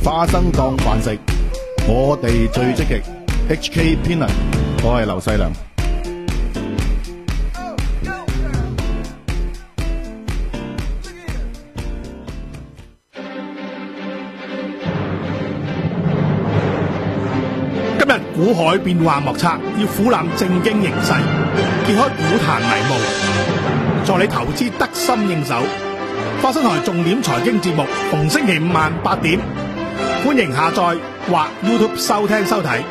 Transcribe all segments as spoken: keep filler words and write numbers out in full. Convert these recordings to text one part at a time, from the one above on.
花生當飯食，我哋最積極。H K 天能，我係劉細良。 今日股海變幻莫測，要俯覽正經形勢，揭開股壇迷霧，助你投資得心應手。花生台重點財經節目，逢星期五晚八點，歡迎下載或 YouTube 收聽收睇。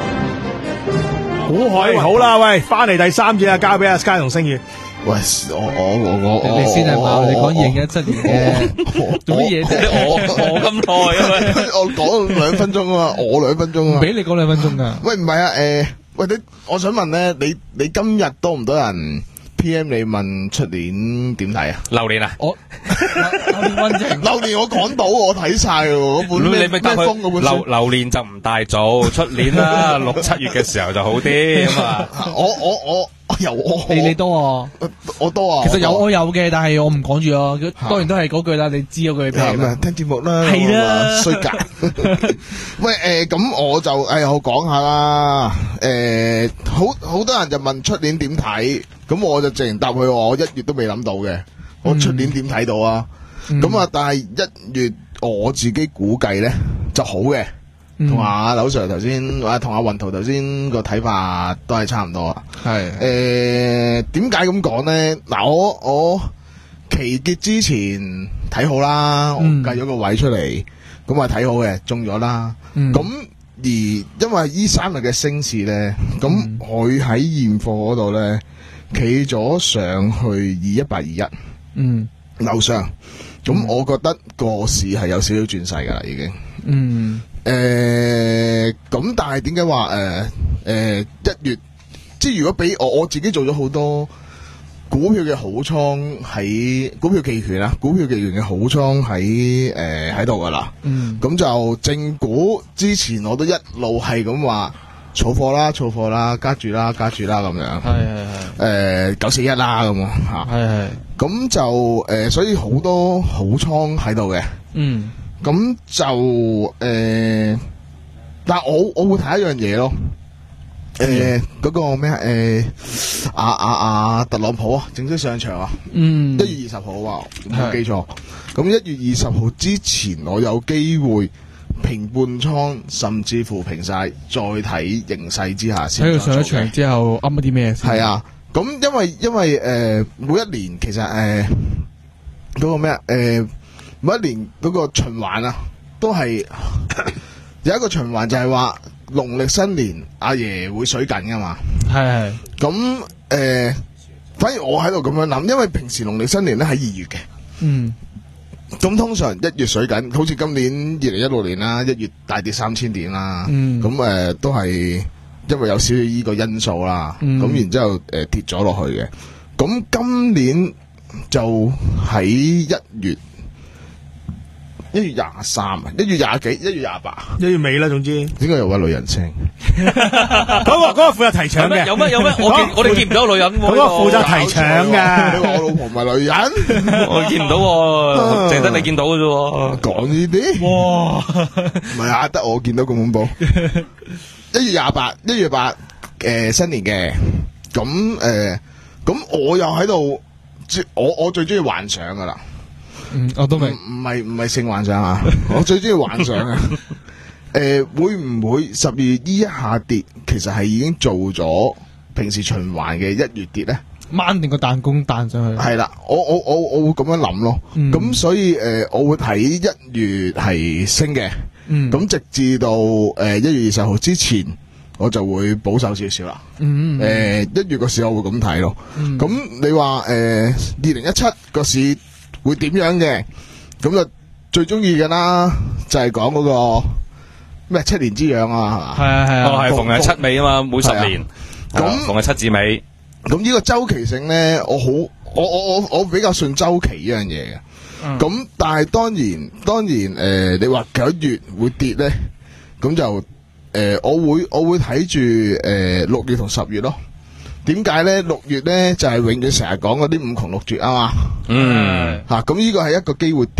股海好啦，喂，翻嚟第三節啊，交俾阿 Sky 同星宇。 喂，我我我我你先係嘛？你講二零一七年嘅做乜嘢啫？ 我我咁耐啊！ 我講兩分鐘啊嘛，我兩分鐘啊， 唔俾你講兩分鐘噶。 喂，唔係啊，誒，喂，你我想問咧，你你今日多唔多人 P M 你問出年點睇啊？ 流年啊！ 我流年溫情， 流年我講到，我睇晒嘅嗰本咩咩風嗰本流流年就唔大做，出年啦，六七月嘅時候就好啲咁啊！ 我我我。有我你你多啊， 我多啊。 其實有我有嘅，但係我唔講住咯。當然都係嗰句啦，你知嗰句咩啦？ 聽節目啦， 係啦， 衰格。喂，誒，咁我就誒，我講下啦。誒，好好多人就問出年點睇，咁我就直情答佢，我一月都未諗到嘅。我出年點睇到啊？咁啊，但係一月我自己估計咧就好嘅。同阿劉 Sir 頭先，或者同阿雲圖頭先個睇法都係差唔多啊。係誒，點解咁講咧？嗱，我我期結之前睇好啦，我計咗個位出嚟，咁啊睇好嘅，中咗啦。咁而因為依三日嘅升市咧，咁佢喺現貨嗰度咧企咗上去二一八二一，嗯，樓上。咁我覺得個市係有少少轉勢噶啦，已經。嗯。誒，咁、呃、但係點解話誒誒一月，即係如果俾我我自己做咗好多股票嘅好倉喺股票期權啊，股票期權嘅好倉喺誒喺度噶啦，嗯，咁就正股之前我都一路係咁話儲貨啦，儲貨啦，加住啦，加住啦咁樣，係係係，誒九四一啦咁啊，吓，係係，咁就誒、呃、所以好多好倉喺度嘅，嗯。咁就誒、呃，但係我我會睇一樣嘢咯，誒、呃、嗰、那個咩誒啊啊啊特朗普啊正式上場啊，嗯，一月二十號啊，冇記錯。咁一月二十號之前，我有機會平半倉，甚至乎平晒，再睇形勢之下先。 喺佢上一場之後噏咗啲咩？ 係啊，咁因為因為誒、呃、每一年其實誒嗰、呃那個咩誒。呃每一年嗰個循環啊，都係有一個循環，就係話農曆新年阿爺會水緊噶嘛。係係。咁誒、呃，反而我喺度咁樣諗，因為平時農曆新年咧喺二月嘅。嗯。咁通常一月水緊，好似今年二零一六年啦，一月大跌三千點啦。嗯。咁誒、呃，都係因為有少少依個因素啦。嗯。咁然之後誒、呃、跌咗落去嘅。咁今年就喺一月。一月廿三啊，一月廿幾，一月廿八， 一月尾啦，總之。 點解有位女人聲？ 嗰個嗰個負責提搶嘅。 有咩有咩？我見我哋見唔到女人。 嗰個負責提搶嘅。 你話我老婆唔係女人？ 我見唔到，淨得你見到嘅啫。 講呢啲？哇！唔係啊，得我見到咁恐怖。一月廿八，一月八，誒，新年嘅。咁誒，咁我又喺度，我我最中意幻想噶啦。 嗯，我都明， 唔係唔係性幻想啊！我最中意幻想啊！誒、呃，會唔會十二月依一下跌，其實係已經做咗平時循環嘅一月跌咧？ 掹定個彈弓彈上去。 係啦，我我我我會咁樣諗咯。咁、嗯、所以誒、呃，我會睇一月係升嘅。嗯。咁直至到誒一月二十號之前，我就會保守少少啦。嗯。誒、呃，一月個市我會咁睇咯。咁、嗯、你話誒二零一七個市會點樣嘅？咁就最中意嘅啦，就係講嗰個咩七年之癢啊，係嘛？係啊係啊， 哦係逢係七尾啊嘛，每十年咁逢係七字尾。 咁呢個周期性咧，我好我我我我比較信周期呢樣嘢嘅。咁、嗯、但係當然當然誒、呃，你話九月會跌咧，咁就誒、呃、我會我會睇住誒六月同十月咯。點解咧？六月咧就係、是、永遠成日講嗰啲五窮六絕啊嘛。嗯。吓咁呢個係一個機會跌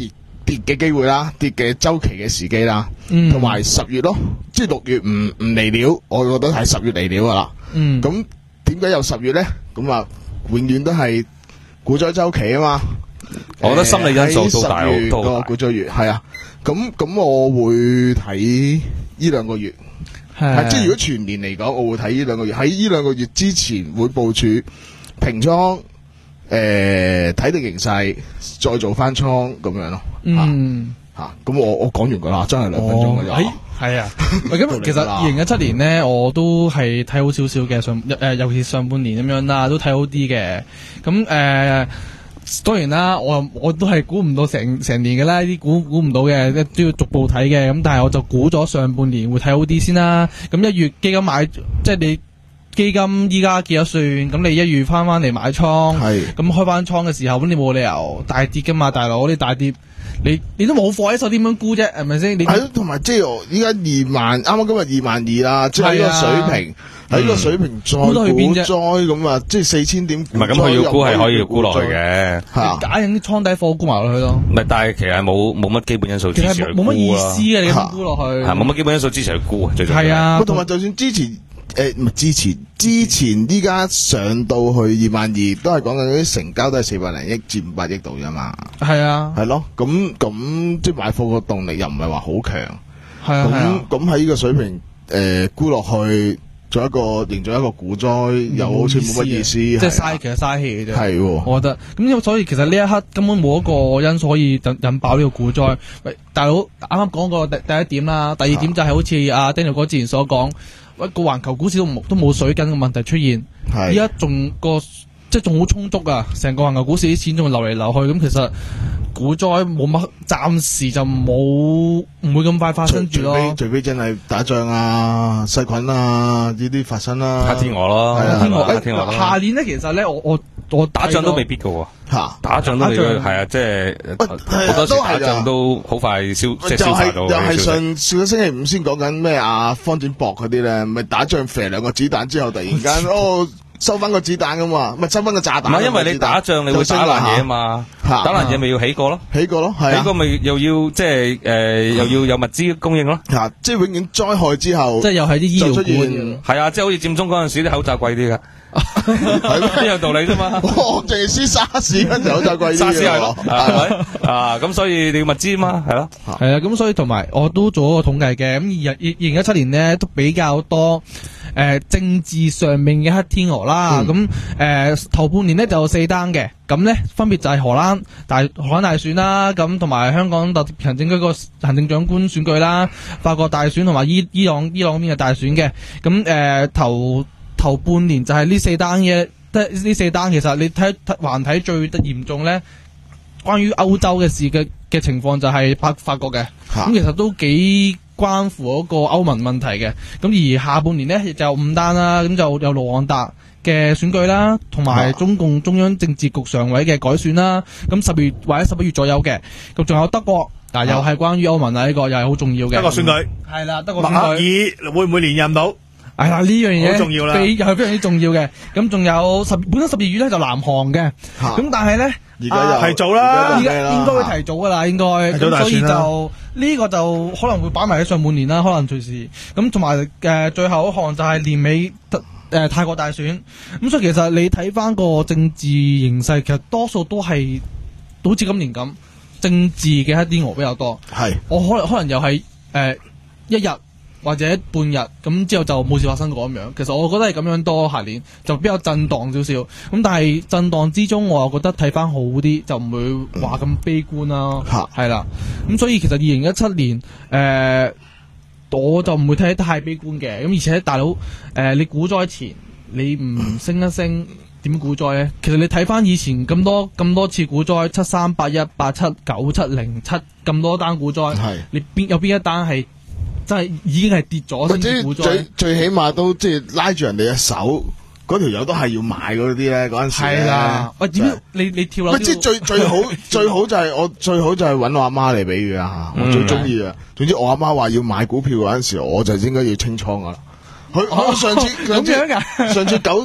跌嘅機會啦，跌嘅周期嘅時機啦， 嗯同埋十月咯，即係六月唔唔嚟料，我覺得係十月嚟料噶啦。 嗯， 咁點解有十月咧？咁啊，永遠都係股災周期啊嘛。 我覺得心理因素都大好喺十月多。 個股災月係啊，咁咁我會睇呢兩個月。係，即係如果全年嚟講，我會睇呢兩個月。喺呢兩個月之前會部署平倉，誒睇定形勢，再做翻倉咁樣咯。 嗯， 吓咁我我講完噶啦，真係兩分鐘嘅哎啫。 係啊，喂咁其實二零一七年咧，我都係睇好少少嘅上誒，尤其是上半年咁樣啦，都睇好啲嘅。咁誒、呃，當然啦，我我都係估唔到成成年嘅啦，呢啲估估唔到嘅，都要逐步睇嘅。咁但係我就估咗上半年會睇好啲先啦。咁一月基金買，即係你基金依家結咗算，咁你一月翻翻嚟買倉， 係咁開翻倉嘅時候，咁你冇理由大跌噶嘛，大佬你大跌。你你都冇貨喺手，點樣估啫？係咪先？你係咯，同埋即係我依家二萬，啱啱今日二萬二啦，即係呢個水平，喺呢個水平再估到去邊股啫災咁啊，即係四千點股災。 唔係咁，佢要估係可以估落去嘅。 係啊， 假影啲倉底貨估埋落去咯。 唔係，但係其實冇冇乜基本因素支其實持佢冇冇乜意思估嘅，你咁估落去係冇乜基本因素支持佢估，最重要係啊。 同埋就算之前誒唔係之前，之前依家上到去二萬二，都係講緊嗰啲成交都係四百零億至五百億度啫嘛。 係啊， 係咯，咁咁即係買貨個動力又唔係話好強。 係啊，係啊咁咁喺呢個水平誒沽落去，做一個營造一個股災，又好似冇乜意思， 即係係啊嘥，其實嘥氣嘅啫。 係喎我覺得咁，因為所以其實呢一刻根本冇一個因素可以引引爆呢個股災。喂，大佬啱啱講過第第一點啦，第二點就係好似阿 Daniel 哥之前所講，喂個環球股市都冇都冇水緊嘅問題出現， 係依家仲個即係仲好充足啊！成個環球股市啲錢仲流嚟流去，咁其實股災冇乜，暫時就冇唔會咁快發生住咯除非。除非真係打仗啊、細菌啊呢啲發生啦。 黑天鵝咯， 係啊天鵝黑天鵝咯下年咧，其實咧，我我我打仗都未必噶喎。 嚇， 打仗都未必打仗係啊，即係係啊好多時都係㗎打仗都好快消，即係就係消化到又係嘅消息。 上上個星期五先講緊咩啊方展博嗰啲咧，咪打仗射兩個子彈之後，突然間哦收翻個子彈噶嘛，咪收翻個炸彈。 唔係因為你打仗你會打爛嘢啊嘛， 嚇打爛嘢咪要起過咯， 起過咯，係啊起過咪又要即係誒又要有物資供應咯。 嚇，即係永遠災害之後， 即係又係啲醫療就出股現係啊，即係好似佔中嗰陣時啲口罩貴啲噶， 係咩一樣道理啫嘛。 我淨係輸沙士嗰陣口罩貴啲嘅沙士係咯，係咪啊？咁所以你要物資嘛，係咯。 係啊，咁所以同埋我都做咗個統計嘅，咁二二零一七年呢，都比較多誒、呃、政治上面嘅黑天鵝啦，咁誒、呃、頭半年呢就有四單嘅，咁呢分別就係荷蘭大荷蘭大選啦，咁同埋香港特別行政區個行政長官選舉啦，法國大選同埋伊伊朗伊朗邊嘅大選嘅，咁誒、呃、頭頭半年就係呢四單嘢，得呢四單其實你睇睇橫睇最得嚴重呢。關於歐洲嘅事嘅嘅情況就係法法國嘅，咁、 嚇其實都幾關乎嗰個歐盟問題嘅。咁而下半年呢，就有五單啦，咁就有盧旺達嘅選舉啦，同埋中共中央政治局常委嘅改選啦。咁十月或者十一月左右嘅，咁仲有德國，嗱、又係關於歐盟啊，呢、個又係好重要嘅。 德國選舉， 係啦，德國默克選舉。 爾會唔會連任到？ 係啦，呢樣嘢好重要啦非又係非常之重要嘅。咁仲有十本身十二月咧就南韓嘅， 嚇咁但係咧。 而家又提早啦而家而家咩啦應該會提早噶啦，應該提早大選啦咁所以就呢、個就可能會擺埋喺上半年啦，可能隨時咁同埋誒最後一項就係年尾誒、呃、泰國大選，咁所以其實你睇翻個政治形勢，其實多數都係好似今年咁政治嘅黑天鵝比較多。 係我可能可能又係誒、呃、一日或者半日咁之後就冇事發生過咁樣。其實我覺得係咁樣多，下年就比較震盪少少。咁但係震盪之中，我又覺得睇翻好啲，就唔會話咁悲觀啦。 嚇係啦，咁所以其實二零一七年誒、呃，我就唔會睇得太悲觀嘅。咁而且大佬誒、呃，你股災前你唔升一升，點股災咧？其實你睇翻以前咁多咁多次股災，七三八一八七九七零七咁多單股災， 係你邊有邊一單係真係已經係跌咗或者先至股災最？最起碼都即係拉住人哋嘅手，嗰條友都係要買嗰啲咧，嗰陣時係啦，喂，點就係解你你跳樓喂，即係最最好最好就係我最好就係揾我阿媽嚟比喻啊！我最中意啊！總之我阿媽話要買股票嗰陣時，我就應該要清倉噶啦。佢佢上次上次咁樣㗎上次九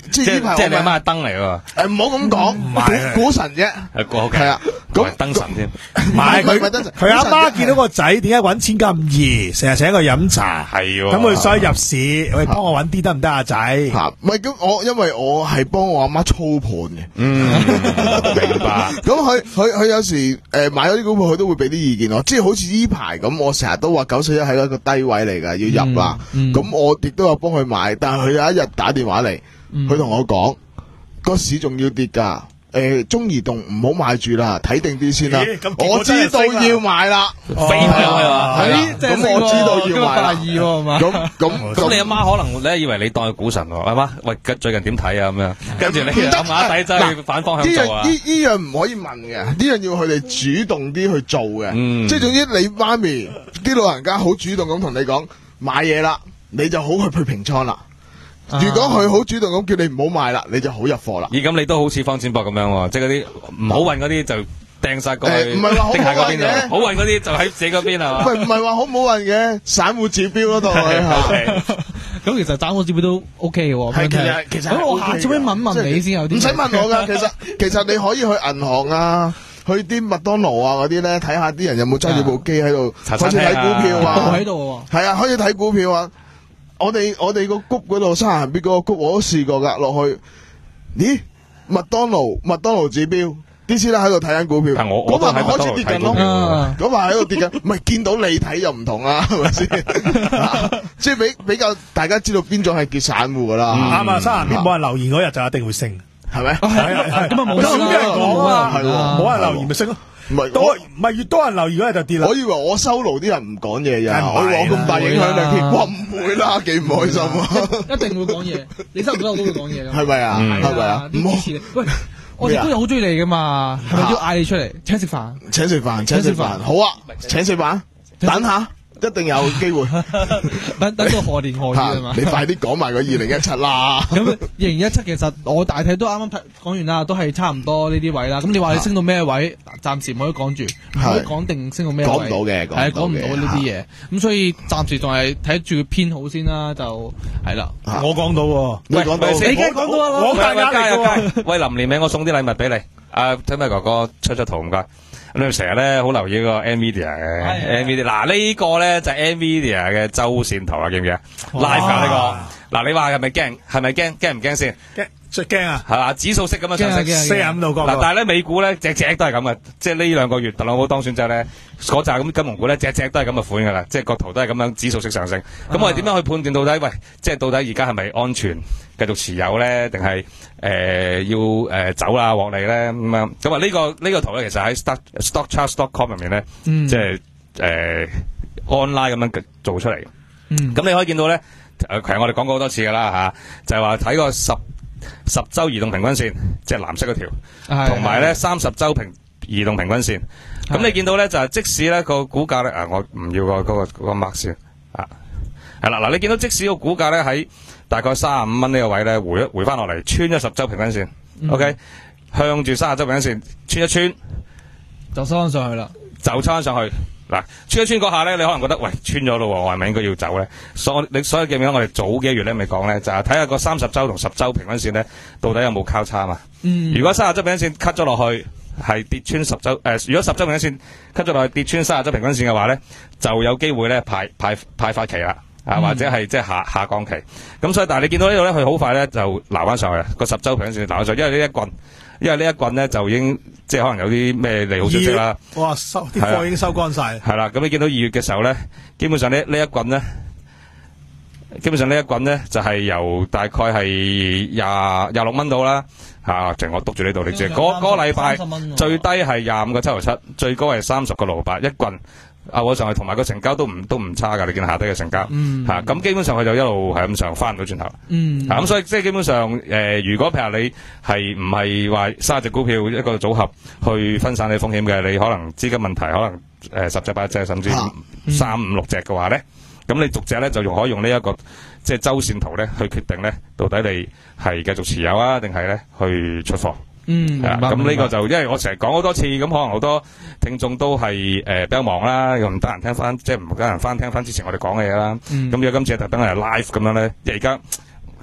即係呢排即係你阿媽係燈嚟喎。 誒，唔好咁講，股股神啫， 係係啊，咁燈神添。 唔係佢佢阿媽見到個仔點解揾錢咁易，成日請佢飲茶， 係喎。 咁佢所以入市，喂，幫我揾啲得唔得啊仔？ 吓，唔係咁我因為我係幫我阿媽操盤嘅， 嗯，明白。 咁佢佢佢有時誒買咗啲股票，佢都會俾啲意見我，即係好似呢排咁，我成日都話九四一係一個低位嚟㗎，要入啦。咁我亦都有幫佢買，但係佢有一日打電話嚟，佢同我講個市仲要跌㗎。誒，中移動唔好買住啦，睇定啲先啦。我知道要買啦， 飛上去啊！ 係咁我知道要買啦。咁咁咁你阿媽可能咧以為你當佢股神喎，阿媽喂最近點睇啊咁樣，跟住你諗下底真係反方向做啊！ 呢呢呢樣唔可以問嘅，呢樣要佢哋主動啲去做嘅。即係總之你媽咪啲老人家好主動咁同你講買嘢啦，你就好去去平倉啦。如果佢好主動咁叫你唔好買啦，你就好入貨啦。 咦，咁你都好似方展博咁樣喎，即係嗰啲唔好運嗰啲就掟晒過去， 唔係話好運嘅， 好運嗰啲就喺自己嗰邊係嘛？ 喂，唔係話好唔好運嘅，散戶指標嗰度係。 咁其實散戶指標都 OK 嘅喎。 係其實其實咁我下次可以問問你先有啲。 唔使問我㗎，其實其實你可以去銀行啊，去啲麥當勞啊嗰啲咧，睇下啲人有冇揸住部機喺度，好似睇股票啊。 喺度喎。 係啊，可以睇股票啊。我哋我哋個谷嗰度沙行邊嗰個谷我都試過噶，落去，咦？麥當勞麥當勞指標，啲師奶喺度睇緊股票，嗰排咪開始跌緊咯，嗰排喺度跌緊，唔係見到你睇又唔同啦，係咪先？即係比比較大家知道邊種係叫散戶噶啦。 啱啊，沙行邊冇人留言嗰日就一定會升， 係咪？ 係係咁啊冇咁人講啊， 係喎， 冇人留言咪升咯。 唔係多唔係越多人留言嗰日就跌啦。 我以為我收爐啲人唔講嘢呀， 梗係唔係我以為我咁大影響力添，哇唔會啦，幾唔開心啊！ 一定會講嘢，你收唔收我都會講嘢㗎。 係咪啊？係咪啊？ 唔好，喂，我哋都有好中意你噶嘛，係咪要嗌你出嚟請食飯？ 請食飯，請食飯，好啊！請食飯，等下。一定有機會， 等等到何年何月啊嘛！ 你快啲講埋個二零一七啦。 咁二零一七其實我大體都啱啱講完啦，都係差唔多呢啲位啦。咁你話你升到咩位？暫時唔可以講住，唔可以講定升到咩位。 講唔到嘅， 係講唔到呢啲嘢。咁所以暫時仲係睇住偏好先啦，就係啦。 我講到喎， 你講到， 你梗係講到啦。 我加加加加，喂，臨年尾我送啲禮物俾你。啊，聽咩哥哥出出圖唔該。咁你成日咧好留意個 Nvidia 嘅 Nvidia，嗱呢個咧就係 Nvidia 嘅周線圖啊，記唔記啊 ？Live 噶呢個，嗱你話係咪驚？係咪驚？驚唔驚先？ 驚，最驚啊！ 係嘛，指數式咁樣上升， 四十五度角。 嗱，但係咧美股咧隻隻都係咁嘅，即係呢兩個月特朗普當選之後咧，嗰扎咁金融股咧隻隻都係咁嘅款噶啦，即係個圖都係咁樣指數式上升。咁我哋點樣去判斷到底？喂，即係到底而家係咪安全繼續持有咧，定係誒要誒走啦獲利咧咁樣？咁啊呢個呢個圖咧，其實喺 stock stock chart dot com 入面咧，即係誒 online 咁樣做出嚟。咁你可以見到咧，誒其實我哋講過好多次噶啦吓，就係話睇個十十周移動平均線，即係藍色嗰條，同埋咧三十周平移動平均線。咁你見到咧就係即使咧個股價咧啊，我唔要個嗰個嗰個 mark 先啊，係啦嗱，你見到即使個股價咧喺大概三十五蚊呢個位咧回一回翻落嚟，穿咗十周平均線、嗯、，OK， 向住三十周平均線穿一穿， 就收翻上去啦， 就抽翻上去。嗱，穿一穿嗰下咧，你可能覺得喂穿咗咯，我係咪應該要走咧？所以你所以記唔記得我哋早幾個月咧咪講咧，就係睇下個三十周同十周平均線咧，到底有冇交叉嘛？嗯、如果三十周平均線 cut 咗落去，係跌穿十周誒、呃，如果十周平均線 cut 咗落去跌穿三十周平均線嘅話咧，就有機會咧派派派發期啦。啊，或者係即係下下降期，咁所以但係你見到呢度咧，佢好快咧就撈翻上去，個十周平均線撈翻上去，因為呢一棍，因為呢一棍咧就已經即係可能有啲咩利好消息啦。 哇，收啲貨已經收乾晒。 係啦，咁你見到二月嘅時候咧，基本上呢呢一棍咧，基本上呢一棍咧就係、是、由大概係廿廿六蚊到啦，嚇，淨我督住呢度你知，嗰嗰個禮拜最低係廿五個七毫七，最高係三十個六八一棍。啊！我上去同埋個成交都唔都唔差噶，你見下低嘅成交，吓咁、嗯啊、基本上佢就一路係咁上翻唔到轉頭，嗯，咁、啊、所以即係基本上誒、呃，如果譬如你係唔係話三隻股票一個組合去分散你風險嘅，你可能資金問題，可能誒、呃、十隻八隻甚至三五六隻嘅話咧，咁、嗯、你逐隻咧就用可以用呢、這、一個即係周線圖咧去決定咧，到底你係繼續持有啊，定係咧去出貨。 嗯， 係啊，咁呢個就因為我成日講好多次，咁可能好多聽眾都係誒比較忙啦，又唔得閒聽翻，即係唔得閒翻聽翻之前我哋講嘅嘢啦。咁如果今次特登係 live 咁樣咧，而家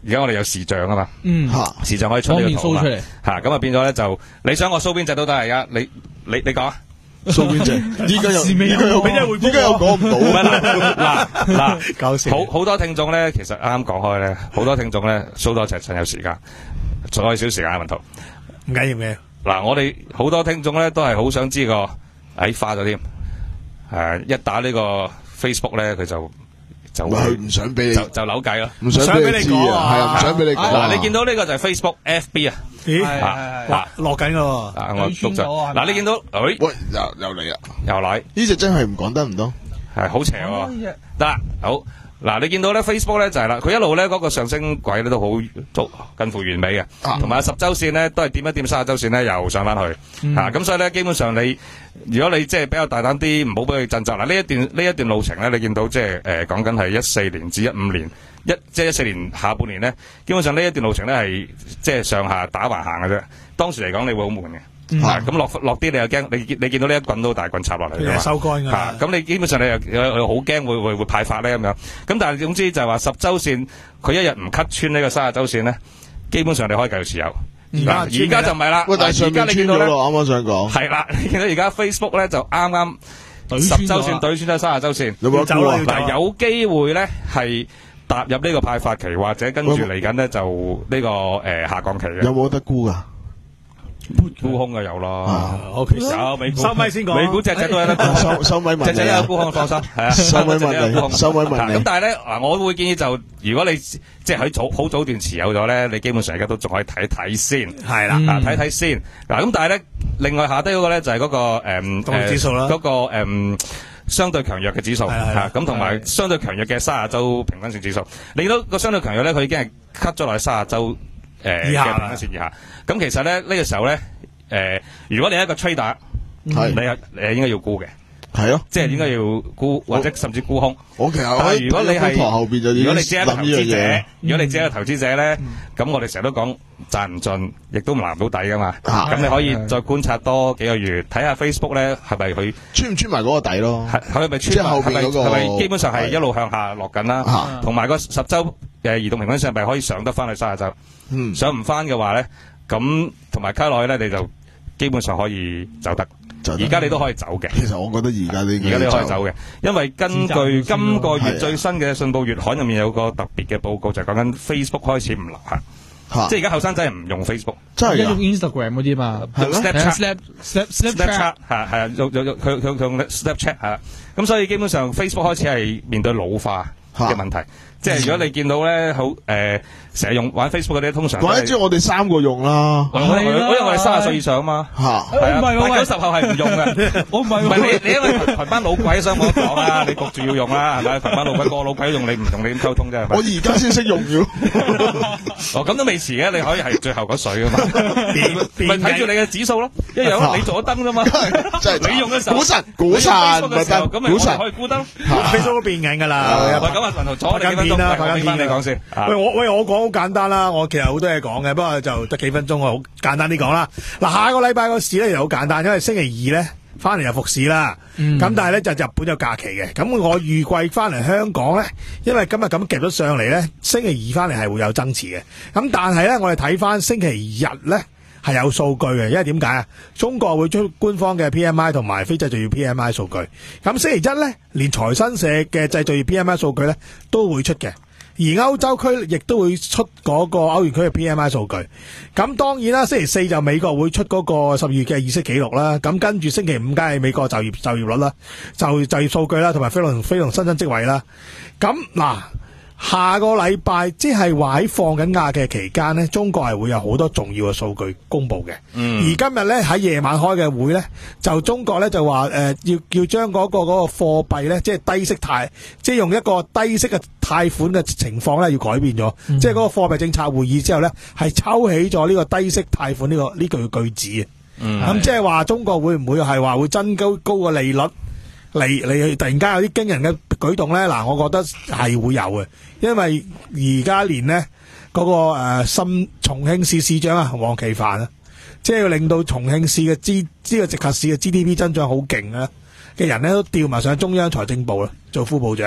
而家我哋有視像啊嘛， 嗯， 視像可以出呢個圖嘛方便 show 出嚟嚇，咁啊變咗咧就你想我 show 邊隻都得而家，你你你講啊。 蘇邊隻？依家又依家又俾隻回覆依家又講唔到。 嗱嗱， 搞笑好好多聽眾咧，其實啱啱講開咧，好多聽眾咧 show 多隻趁有時間，仲有少時間嘅問題。 唔緊要嘅。 嗱，我哋好多聽眾咧都係好想知個，誒花咗添，誒一打呢個 Facebook 咧佢就就會佢唔想俾你就就扭計咯， 唔想俾你知啊，係啊，唔想俾你講啊。 嗱，你見到呢個就係 Facebook F B 啊， 咦？ 嗱嗱落緊㗎喎。 啊我穿咗啊嗱，你見到，誒喂，又又嚟啦， 又嚟， 呢隻真係唔講得唔多。 係好邪喎，得啦，好。嗱，你見到咧 Facebook 咧就係啦，佢一路咧嗰個上升軌咧都好都近乎完美嘅，同埋十週線咧都係掂一掂三十週線咧又上翻去，嚇咁所以咧基本上你如果你即係比較大膽啲，唔好俾佢震責。嗱呢一段呢一段路程咧，你見到即係誒講緊係一四年至一五年一即係一四年下半年咧，基本上呢一段路程咧係即係上下打橫行嘅啫。當時嚟講，你會好悶嘅。咁落落啲你又驚，你你見到呢一棍都大棍插落嚟㗎嘛， 收乾㗎。 嚇咁你基本上你又又好驚會會會派發咧咁樣。咁但係總之就係話十週線佢一日唔 cut 穿呢個三十週線咧，基本上你可以繼續持有。 而家而家就唔係啦。 喂，但係上面穿咗咯，啱啱想講。 係啦，你見到而家 Facebook 咧就啱啱十週線對穿咗三十週線， 有冇得沽啊？ 嗱有機會咧係踏入呢個派發期，或者跟住嚟緊咧就呢個誒下降期嘅。 有冇得沽㗎？ 沽空嘅有咯， 好， 有美股收咪先講， 美股隻隻都有得沽， 收收咪問隻隻都你啊！ 有沽空，放心，係啊， 收咪問你，收咪問你。 咁但係咧，嗱，我會建議就如果你即係喺早好早段持有咗咧，你基本上而家都仲可以睇一睇先， 係啦， 啊睇睇先。嗱咁但係咧，另外下低嗰個咧就係嗰個誒動力指數啦， 嗰個誒相對強弱嘅指數，嚇咁同埋相對強弱嘅三十週平均線指數。你見到個相對強弱咧，佢已經係 cut 咗落去三十週誒嘅平均線以下。咁其實咧呢個時候咧。誒，如果你係一個 trader， 係你係誒應該要沽嘅， 係咯， 即係應該要沽或者甚至沽空。 我其實但係如果你係後邊就如果你只係一個投資者， 諗如果你只係一個投資者咧，咁我哋成日都講賺唔盡，亦都唔拿唔到底噶嘛。咁你可以再觀察多幾個月，睇下 Facebook 咧係咪佢穿唔穿埋嗰個底咯？ 係係咪穿埋？係咪係咪基本上係一路向下落緊啦？同埋個十週誒移動平均線係咪可以上得翻去三十週？ 嗯， 上唔翻嘅話咧，咁同埋卡落去咧，你就基本上可以走得，而家你都可以走嘅。 其實我覺得而家你而家你可以走嘅，因為根據今個月最新嘅信報月刊入面有個特別嘅報告，就係講緊 Facebook 開始唔流行，即係而家後生仔唔用 Facebook， 真係用 Instagram 嗰啲嘛， 用 Snapchat、 Snapchat 係係啊，用用用佢佢用 Snapchat 係，咁所以基本上 Facebook 開始係面對老化嘅問題。即係如果你見到咧，好誒，成日用玩 Facebook 嗰啲，通常講一知我哋三個用啦， 因為我哋三十歲以上啊嘛， 嚇， 係啊，八九十後係唔用嘅， 我唔係， 唔係你你因為群班老鬼，所以我都講啦，你焗住要用啦，係咪？群班老鬼個老鬼都用，你唔用你點溝通啫？ 我而家先識用嘅， 哦，咁都未遲嘅，你可以係最後嗰水噶嘛，咪睇住你嘅指數咯，一樣，你做咗燈啫嘛， 真係你用嘅時候， 股神股神嘅時候，咁咪股神可以沽燈 ，Facebook 都變緊㗎啦。 喂，咁啊，文豪坐你幾分鐘？ 啦，拍緊片你講先。 喂，我喂我講好簡單啦，我其實好多嘢講嘅，不過就得幾分鐘，我好簡單啲講啦。嗱，下個禮拜個市咧又好簡單，因為星期二咧翻嚟又復市啦。咁、嗯、但係咧就日本有假期嘅，咁我預計翻嚟香港咧，因為今日咁夾咗上嚟咧，星期二翻嚟係會有增持嘅。咁但係咧，我哋睇翻星期日咧係有數據嘅，因為點解啊？中國會出官方嘅 P M I 同埋非製造業 P M I 數據。咁星期一咧，連財新社嘅製造業 P M I 數據咧都會出嘅。而歐洲區亦都會出嗰個歐元區嘅 P M I 數據，咁當然啦，星期四就美國會出嗰個十二月嘅議息記錄啦，咁跟住星期五梗係美國就業就業率啦，就就業數據啦，同埋非農非農新增職位啦，咁嗱。下個禮拜即係話喺放緊假嘅期間呢，中國係會有好多重要嘅數據公布嘅。嗯、而今日呢，喺夜晚開嘅會呢，就中國呢就話誒、呃、要要將嗰、嗰個嗰、嗰個貨幣呢，即係低息貸，即係用一個低息嘅貸款嘅情況呢，要改變咗。嗯、即係嗰個貨幣政策會議之後呢，係抽起咗呢個低息貸款呢、呢個呢句句子嘅。咁、嗯、即係話中國會唔會係話會增高高個利率？嚟嚟突然間有啲驚人嘅舉動咧，嗱，我覺得係會有嘅，因為而家連呢嗰、那個誒深、呃、重慶市市長啊黃奇帆啊，即係令到重慶市嘅 G 呢個直轄市嘅 G D P 增長好勁啊嘅人咧，都調埋上中央財政部啦做副部長。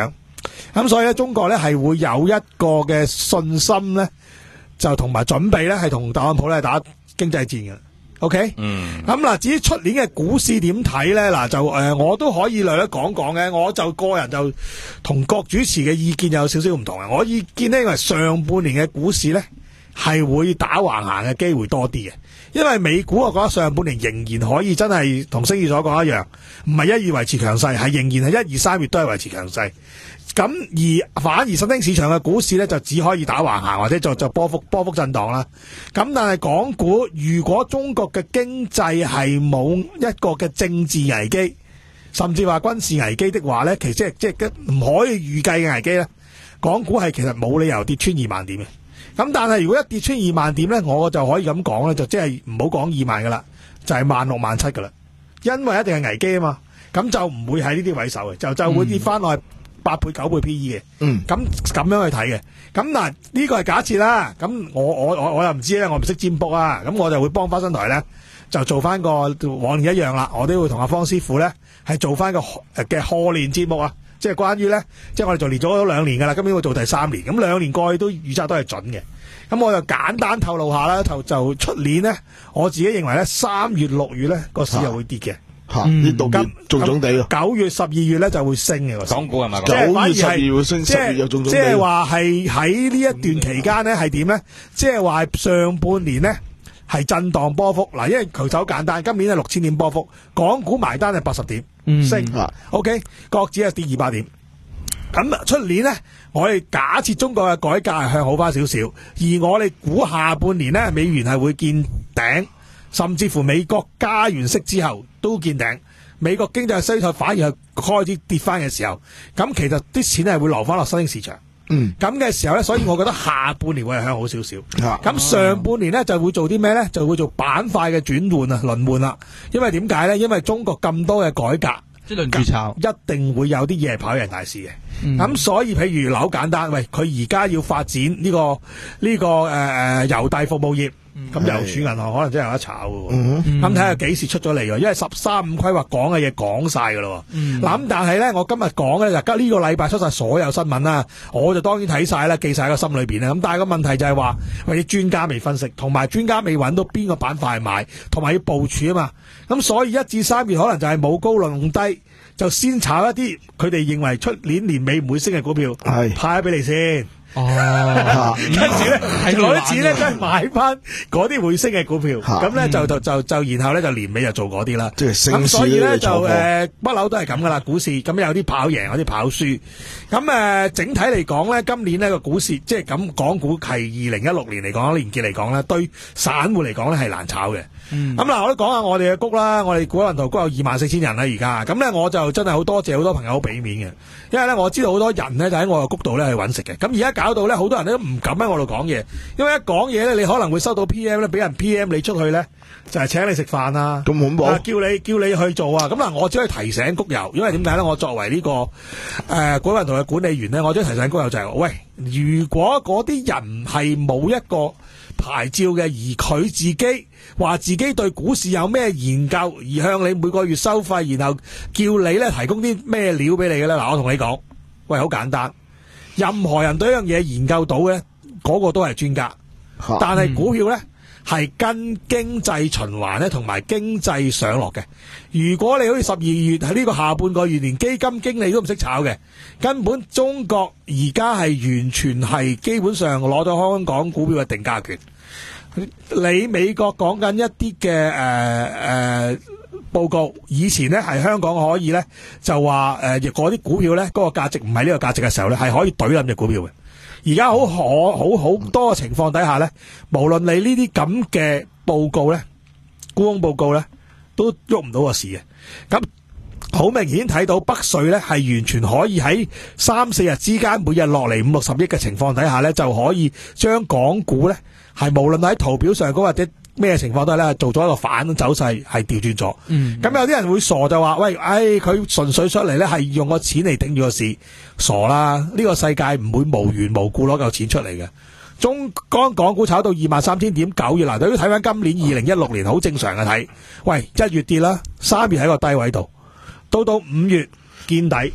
咁所以咧，中國咧係會有一個嘅信心咧，就同埋準備咧，係同特朗普咧打經濟戰嘅。OK， 嗯， 咁嗱，至於出年嘅股市點睇咧？嗱，就誒、呃，我都可以略略講講嘅。我就個人就同各主持嘅意見有少少唔同嘅。我意見呢，因為上半年嘅股市咧係會打橫行嘅機會多啲嘅，因為美股我覺得上半年仍然可以真係同星宇所講一樣，唔係一月維持強勢，係仍然係一二三月都係維持強勢。咁而反而新興市場嘅股市咧就只可以打橫行或者就就波幅波幅震盪啦。咁但係港股如果中國嘅經濟係冇一個嘅政治危機，甚至話軍事危機的話咧，其實即係即係唔可以預計嘅危機咧，港股係其實冇理由跌穿二萬點嘅。咁但係如果一跌穿二萬點咧，我就可以咁講咧，就即係唔好講二萬噶啦，就係萬六萬七噶啦，因為一定係危機啊嘛，咁就唔會喺呢啲位守嘅，就就會跌翻落去八倍九倍 P E 嘅， 嗯， 咁咁樣去睇嘅，咁嗱呢個係假設啦，咁我我我我又唔知咧，我唔識占卜啊，咁我就會幫花生台咧就做翻個往年一樣啦，我都會同阿方師傅咧係做翻個嘅賀年節目啊，即係關於咧，即係我哋做連咗兩年噶啦，今年會做第三年，咁兩年過去都預測都係準嘅，咁我就簡單透露下啦，就就出年咧，我自己認為咧三月六月咧個市又會跌嘅。 吓呢度咁重重地咯， 九月十二月咧就會升嘅， 港股係咪？ 即係反而九月十二月會升， 即十月又重重地。 係即係話係喺呢一段期間咧係點咧？即係話上半年咧係震盪波幅嗱，因為佢就好簡單，今年係六千點波幅，港股埋單係八十點、 嗯、 升、 啊、 ，OK， 國指係跌二百點。咁出年咧，我哋假設中國嘅改革係向好翻少少，而我哋估下半年咧美元係會見頂。甚至乎美國加完息之後都見頂，美國經濟衰退反而係開始跌翻嘅時候，咁其實啲錢係會流翻落新興市場。 嗯， 咁嘅時候咧，所以我覺得下半年會係向好少少。咁、 啊、 上半年咧就會做啲咩咧？就會做板塊嘅轉換啊、輪換啦。因為點解咧？因為中國咁多嘅改革， 即係輪住炒， 一定會有啲嘢係跑贏大市嘅。咁、嗯、所以譬如樓簡單，喂，佢而家要發展呢、呢個呢、呢個誒誒郵遞服務業。咁郵儲銀行可能真係有得炒嘅，咁睇下幾時出咗嚟喎？因為十三五規劃講嘅嘢講晒㗎咯。嗱、嗯，咁但係咧，我今日講嘅就呢個禮拜出晒所有新聞啦，我就當然睇晒啦，記晒喺個心裏邊啦。咁但係個問題就係話，喂，啲專家未分析，同埋專家未揾到邊個板塊買，同埋要部署啊嘛。咁所以一至三月可能就係冇高弄低，就先炒一啲佢哋認為出年年尾唔會升嘅股票，係派咗俾你先。哦，跟住咧，攞啲錢咧，真係買翻嗰啲會升嘅股票，咁咧就就就就然後咧就年尾就做嗰啲啦。即係升市，咁所以咧就誒不嬲都係咁噶啦，股市咁有啲跑贏，有啲跑輸。咁誒整體嚟講咧，今年呢個股市即係咁，港股係二零一六年嚟講，年結嚟講咧，對散戶嚟講咧係難炒嘅。咁嗱，我都講下我哋嘅谷啦，我哋股海雲圖谷有二萬四千人啦，而家咁咧我就真係好多謝好多朋友好俾面嘅，因為咧我知道好多人咧就喺我嘅谷度咧去揾食嘅。咁而家搞到咧好多人都唔敢喺我度講嘢，因為一講嘢咧你可能會收到 P M 咧，俾人 P M 你出去咧就係請你食飯啊，咁恐怖，叫你叫你去做啊。咁嗱，我只可以提醒谷友，因為點解咧？我作為呢個誒股海雲圖嘅管理員咧，我只可以提醒谷友就係，喂，如果嗰啲人係冇一個牌照嘅，而佢自己話自己對股市有咩研究，而向你每個月收費，然後叫你咧提供啲咩料俾你嘅咧？嗱，我同你講，喂，好簡單，任何人對一樣嘢研究到嘅，嗰個都係專家，但係股票咧係跟經濟循環咧同埋經濟上落嘅。如果你好似十二月喺呢個下半個月連基金經理都唔識炒嘅，根本中國而家係完全係基本上攞咗香港股票嘅定價權。你美國講緊一啲嘅誒誒報告，以前咧係香港可以咧就話誒嗰啲股票咧嗰個價值唔係呢個價值嘅時候咧係可以懟冧隻股票嘅。而家好可好好多嘅情況底下咧，無論你呢啲咁嘅報告咧，沽空報告咧，都喐唔到個市嘅。咁好明顯睇到北水咧係完全可以喺三四日之間每日落嚟五六十億嘅情況底下咧，就可以將港股咧係無論喺圖表上高或者咩情況都係咧做咗一個反走勢，係調轉咗。咁、嗯、有啲人會傻就話，喂，唉，佢純粹出嚟咧係用個錢嚟頂住個市，傻啦！呢、這個世界唔會無緣無故攞嚿錢出嚟嘅。中剛港股炒到二萬三千點，九月嗱，都要睇翻今年二零一六年好正常嘅睇。喂，一月跌啦，三月喺個低位度，到到五月見底，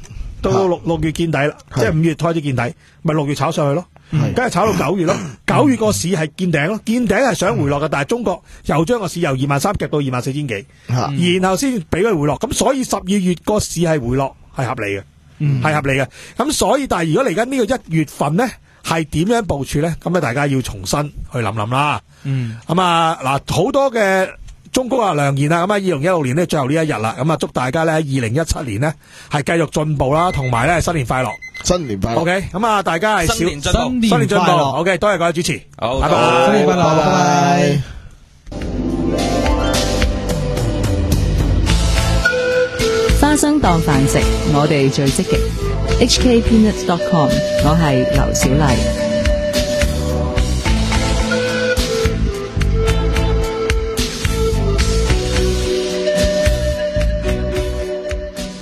到到六六月見底啦，即係五月開始見底，咪六月炒上去咯。梗係炒到九月咯，九月個市係見頂咯，見頂係想回落嘅，但係中國又將個市由二萬三夾到二萬四千幾，然後先俾佢回落，咁所以十二月個市係回落係合理嘅，係、嗯、合理嘅。咁所以但係如果嚟緊呢個一月份咧，係點樣部署咧？咁咧大家要重新去諗諗啦。嗯，咁啊嗱，好多嘅忠告啊良言啊，咁啊二零一六年呢，最後呢一日啦，咁啊祝大家咧喺二零一七年呢，係繼續進步啦，同埋咧新年快樂。 新年快樂 ，OK， 咁啊，大家係小新年進步， 新年進步 ，OK， 多謝各位主持， 好， 拜拜， 新年快樂，拜拜。 花生當飯食，我哋最積極。H K Peanuts dot com， 我係劉小麗。